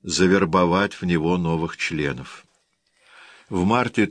завербовать в него новых членов. В марте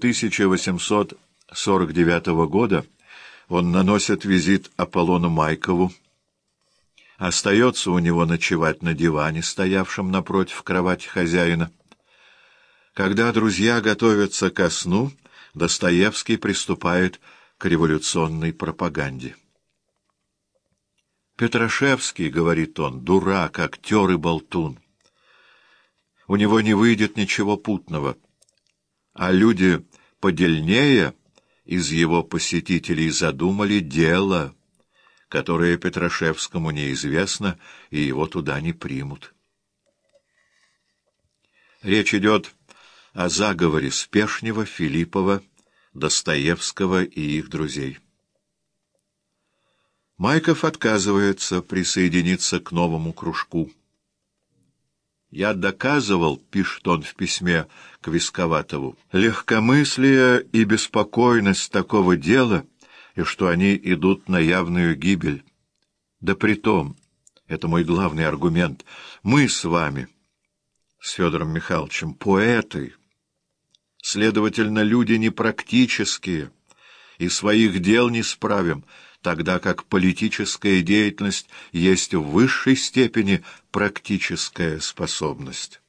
1849 года он наносит визит Аполлону Майкову. Остается у него ночевать на диване, стоявшем напротив кровати хозяина. Когда друзья готовятся ко сну, Достоевский приступает к революционной пропаганде. «Петрашевский, — говорит он, — дурак, актер и болтун. У него не выйдет ничего путного, а люди подельнее из его посетителей задумали дело, которое Петрашевскому неизвестно, и его туда не примут». Речь идет о заговоре Спешнева, Филиппова, Достоевского и их друзей. Майков отказывается присоединиться к новому кружку. «Я доказывал, — пишет он в письме к Висковатову, — легкомыслие и беспокойность такого дела, и что они идут на явную гибель. Да притом, это мой главный аргумент, мы с вами, с Федором Михайловичем, поэты, следовательно, люди непрактические, и своих дел не справим, тогда как политическая деятельность есть в высшей степени практическая способность.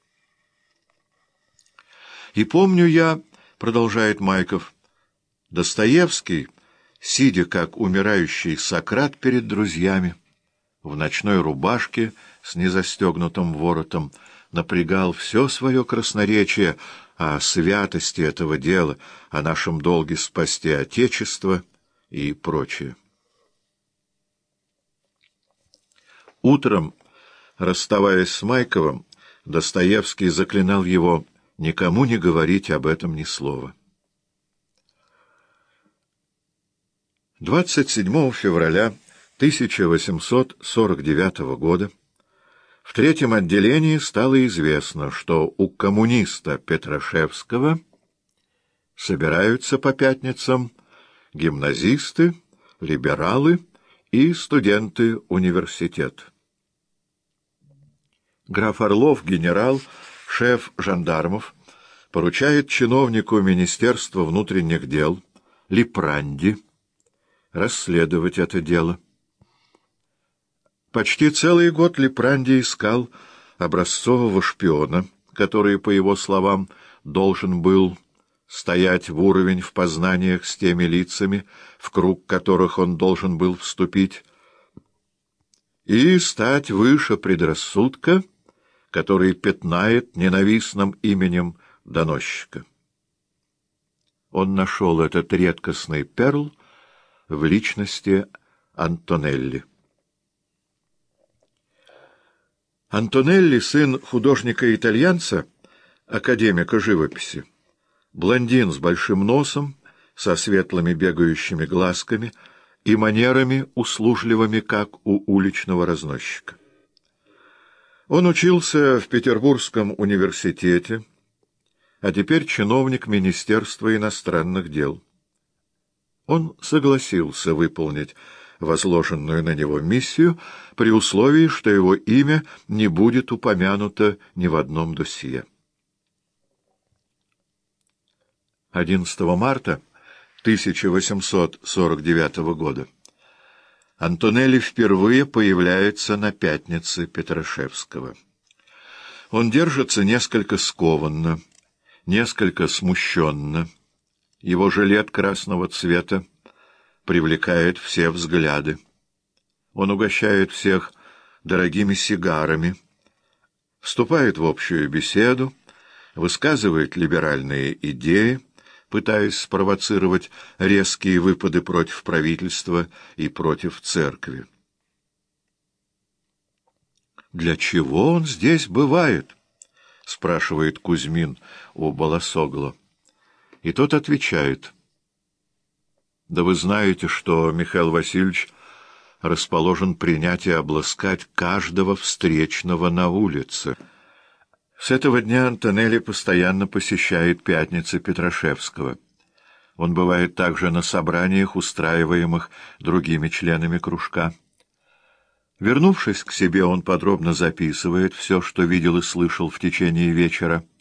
И помню я, — продолжает Майков, — Достоевский, сидя как умирающий Сократ перед друзьями, в ночной рубашке с незастегнутым воротом, напрягал все свое красноречие о святости этого дела, о нашем долге спасти Отечество и прочее. Утром, расставаясь с Майковым, Достоевский заклинал его никому не говорить об этом ни слова. 27 февраля 1849 года в третьем отделении стало известно, что у коммуниста Петрашевского собираются по пятницам гимназисты, либералы и студенты университета. Граф Орлов, генерал, шеф жандармов, поручает чиновнику Министерства внутренних дел Липранди расследовать это дело. Почти целый год Липранди искал образцового шпиона, который, по его словам, должен был стоять в уровень в познаниях с теми лицами, в круг которых он должен был вступить, и стать выше предрассудка, который пятнает ненавистным именем доносчика. Он нашел этот редкостный перл в личности Антонелли. Антонелли, сын художника-итальянца, академика живописи, блондин с большим носом, со светлыми бегающими глазками и манерами услужливыми, как у уличного разносчика. Он учился в Петербургском университете, а теперь чиновник Министерства иностранных дел. Он согласился выполнить возложенную на него миссию при условии, что его имя не будет упомянуто ни в одном досье. 11 марта 1849 года Антонелли впервые появляется на пятнице Петрашевского. Он держится несколько скованно, несколько смущенно. Его жилет красного цвета привлекает все взгляды. Он угощает всех дорогими сигарами, вступает в общую беседу, высказывает либеральные идеи, пытаясь спровоцировать резкие выпады против правительства и против церкви. «Для чего он здесь бывает?» — спрашивает Кузьмин у Болосогло. И тот отвечает: «Да вы знаете, что Михаил Васильевич расположен принять и обласкать каждого встречного на улице». С этого дня Антонелли постоянно посещает пятницы Петрашевского. Он бывает также на собраниях, устраиваемых другими членами кружка. Вернувшись к себе, он подробно записывает все, что видел и слышал в течение вечера.